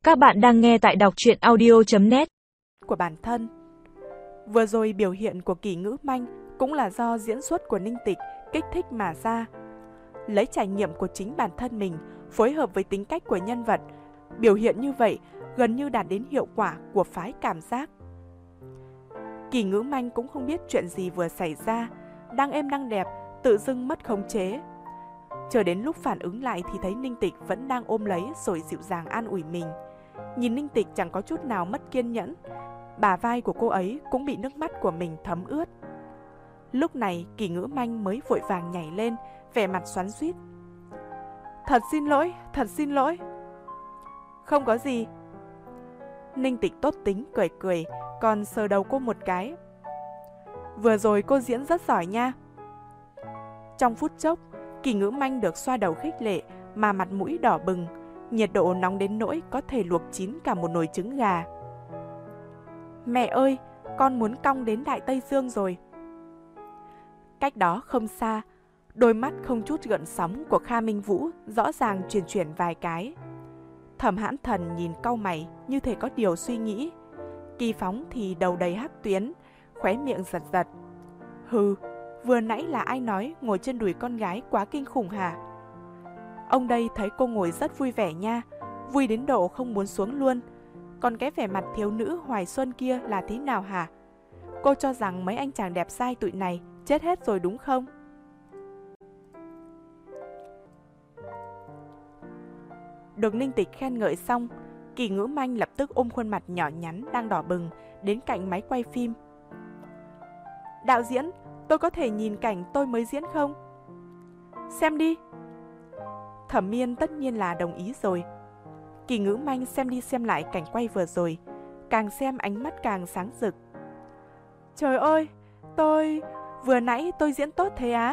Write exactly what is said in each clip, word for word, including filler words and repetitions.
Các bạn đang nghe tại đọc truyện audio chấm net của bản thân. Vừa rồi biểu hiện của Kỳ Ngữ Manh cũng là do diễn xuất của Ninh Tịch kích thích mà ra. Lấy trải nghiệm của chính bản thân mình phối hợp với tính cách của nhân vật, biểu hiện như vậy gần như đạt đến hiệu quả của phái cảm giác. Kỳ Ngữ Manh cũng không biết chuyện gì vừa xảy ra, đang êm đang đẹp, tự dưng mất khống chế. Chờ đến lúc phản ứng lại thì thấy Ninh Tịch vẫn đang ôm lấy rồi dịu dàng an ủi mình. Nhìn Ninh Tịch chẳng có chút nào mất kiên nhẫn, bả vai của cô ấy cũng bị nước mắt của mình thấm ướt. Lúc này Kỳ Ngữ Manh mới vội vàng nhảy lên, vẻ mặt xoắn xuýt. Thật xin lỗi, thật xin lỗi. Không có gì. Ninh Tịch tốt tính cười cười, còn sờ đầu cô một cái. Vừa rồi cô diễn rất giỏi nha. Trong phút chốc, Kỳ Ngữ Manh được xoa đầu khích lệ mà mặt mũi đỏ bừng, nhiệt độ nóng đến nỗi có thể luộc chín cả một nồi trứng gà. Mẹ ơi, con muốn cong đến Đại Tây Dương rồi. Cách đó không xa, đôi mắt không chút gợn sóng của Kha Minh Vũ rõ ràng chuyển chuyển vài cái. Thẩm Hãn Thần nhìn cau mày như thể có điều suy nghĩ. Kỳ Phóng thì đầu đầy hắc tuyến, khóe miệng giật giật. Hừ, vừa nãy là ai nói ngồi trên đùi con gái quá kinh khủng hả? Ông đây thấy cô ngồi rất vui vẻ nha, vui đến độ không muốn xuống luôn. Còn cái vẻ mặt thiếu nữ hoài xuân kia là thế nào hả? Cô cho rằng mấy anh chàng đẹp trai tụi này chết hết rồi đúng không? Được Ninh Tịch khen ngợi xong, Kỳ Ngữ Manh lập tức ôm khuôn mặt nhỏ nhắn đang đỏ bừng đến cạnh máy quay phim. Đạo diễn, tôi có thể nhìn cảnh tôi mới diễn không? Xem đi. Thẩm Miên tất nhiên là đồng ý rồi. Kỳ Ngữ Manh xem đi xem lại cảnh quay vừa rồi, càng xem ánh mắt càng sáng rực. Trời ơi, tôi... vừa nãy tôi diễn tốt thế á?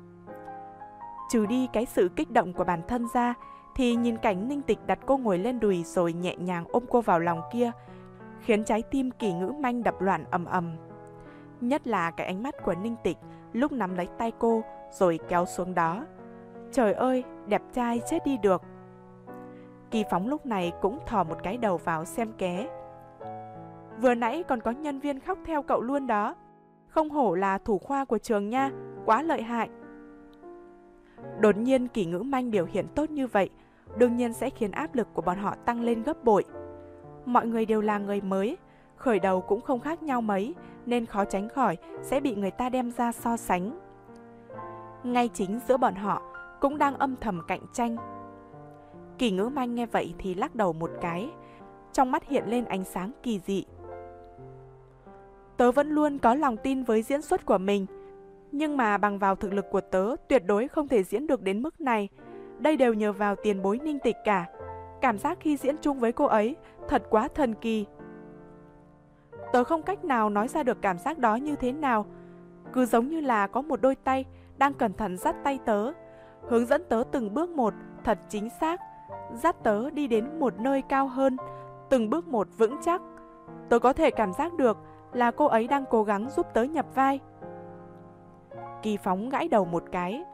Trừ đi cái sự kích động của bản thân ra, thì nhìn cảnh Ninh Tịch đặt cô ngồi lên đùi rồi nhẹ nhàng ôm cô vào lòng kia, khiến trái tim Kỳ Ngữ Manh đập loạn ầm ầm. Nhất là cái ánh mắt của Ninh Tịch lúc nắm lấy tay cô rồi kéo xuống đó. Trời ơi, đẹp trai chết đi được. Kỳ Phóng lúc này cũng thò một cái đầu vào xem ké. Vừa nãy còn có nhân viên khóc theo cậu luôn đó. Không hổ là thủ khoa của trường nha, quá lợi hại. Đột nhiên Kỳ Ngữ Manh biểu hiện tốt như vậy, đương nhiên sẽ khiến áp lực của bọn họ tăng lên gấp bội. Mọi người đều là người mới, khởi đầu cũng không khác nhau mấy, nên khó tránh khỏi sẽ bị người ta đem ra so sánh. Ngay chính giữa bọn họ cũng đang âm thầm cạnh tranh. Kỳ Ngữ Manh nghe vậy thì lắc đầu một cái, trong mắt hiện lên ánh sáng kỳ dị. Tớ vẫn luôn có lòng tin với diễn xuất của mình, nhưng mà bằng vào thực lực của tớ tuyệt đối không thể diễn được đến mức này. Đây đều nhờ vào tiền bối Ninh Tịch cả. Cảm giác khi diễn chung với cô ấy thật quá thần kỳ. Tớ không cách nào nói ra được cảm giác đó như thế nào. Cứ giống như là có một đôi tay đang cẩn thận dắt tay tớ, hướng dẫn tớ từng bước một thật chính xác, dắt tớ đi đến một nơi cao hơn, từng bước một vững chắc. Tớ có thể cảm giác được là cô ấy đang cố gắng giúp tớ nhập vai. Kỳ Phóng gãi đầu một cái.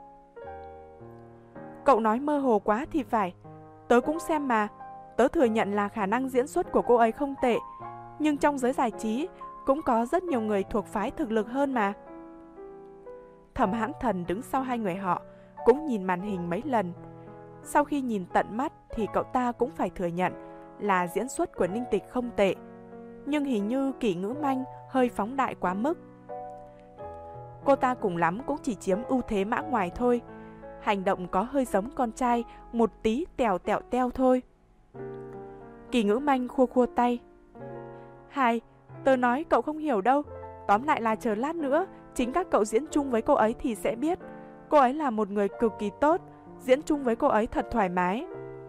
Cậu nói mơ hồ quá thì phải. Tớ cũng xem mà. Tớ thừa nhận là khả năng diễn xuất của cô ấy không tệ, nhưng trong giới giải trí cũng có rất nhiều người thuộc phái thực lực hơn mà. Thẩm Hãn Thần đứng sau hai người họ cũng nhìn màn hình mấy lần. Sau khi nhìn tận mắt thì cậu ta cũng phải thừa nhận là diễn xuất của Ninh Tịch không tệ, nhưng hình như Kỳ Ngữ Manh hơi phóng đại quá mức. Cô ta cùng lắm cũng chỉ chiếm ưu thế mã ngoài thôi, hành động có hơi giống con trai một tí tèo tẹo teo thôi. Kỳ Ngữ Manh khua khua tay. Hai, tớ nói cậu không hiểu đâu. Tóm lại là chờ lát nữa chính các cậu diễn chung với cô ấy thì sẽ biết. Cô ấy là một người cực kỳ tốt, diễn chung với cô ấy thật thoải mái.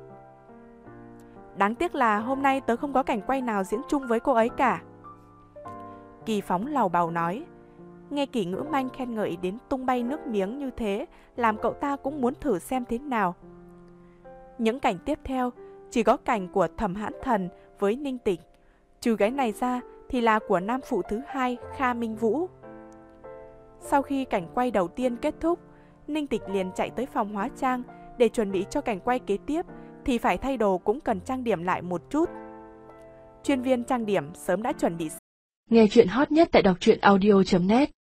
Đáng tiếc là hôm nay tớ không có cảnh quay nào diễn chung với cô ấy cả. Kỳ Phóng lầu bầu nói. Nghe Kỳ Ngữ Manh khen ngợi đến tung bay nước miếng như thế, làm cậu ta cũng muốn thử xem thế nào. Những cảnh tiếp theo chỉ có cảnh của Thẩm Hãn Thần với Ninh Tịch, trừ cái này ra thì là của nam phụ thứ hai Kha Minh Vũ. Sau khi cảnh quay đầu tiên kết thúc, Ninh Tịch liền chạy tới phòng hóa trang để chuẩn bị cho cảnh quay kế tiếp, thì phải thay đồ cũng cần trang điểm lại một chút. Chuyên viên trang điểm sớm đã chuẩn bị. Nghe chuyện hot nhất tại đọc truyện audio chấm net.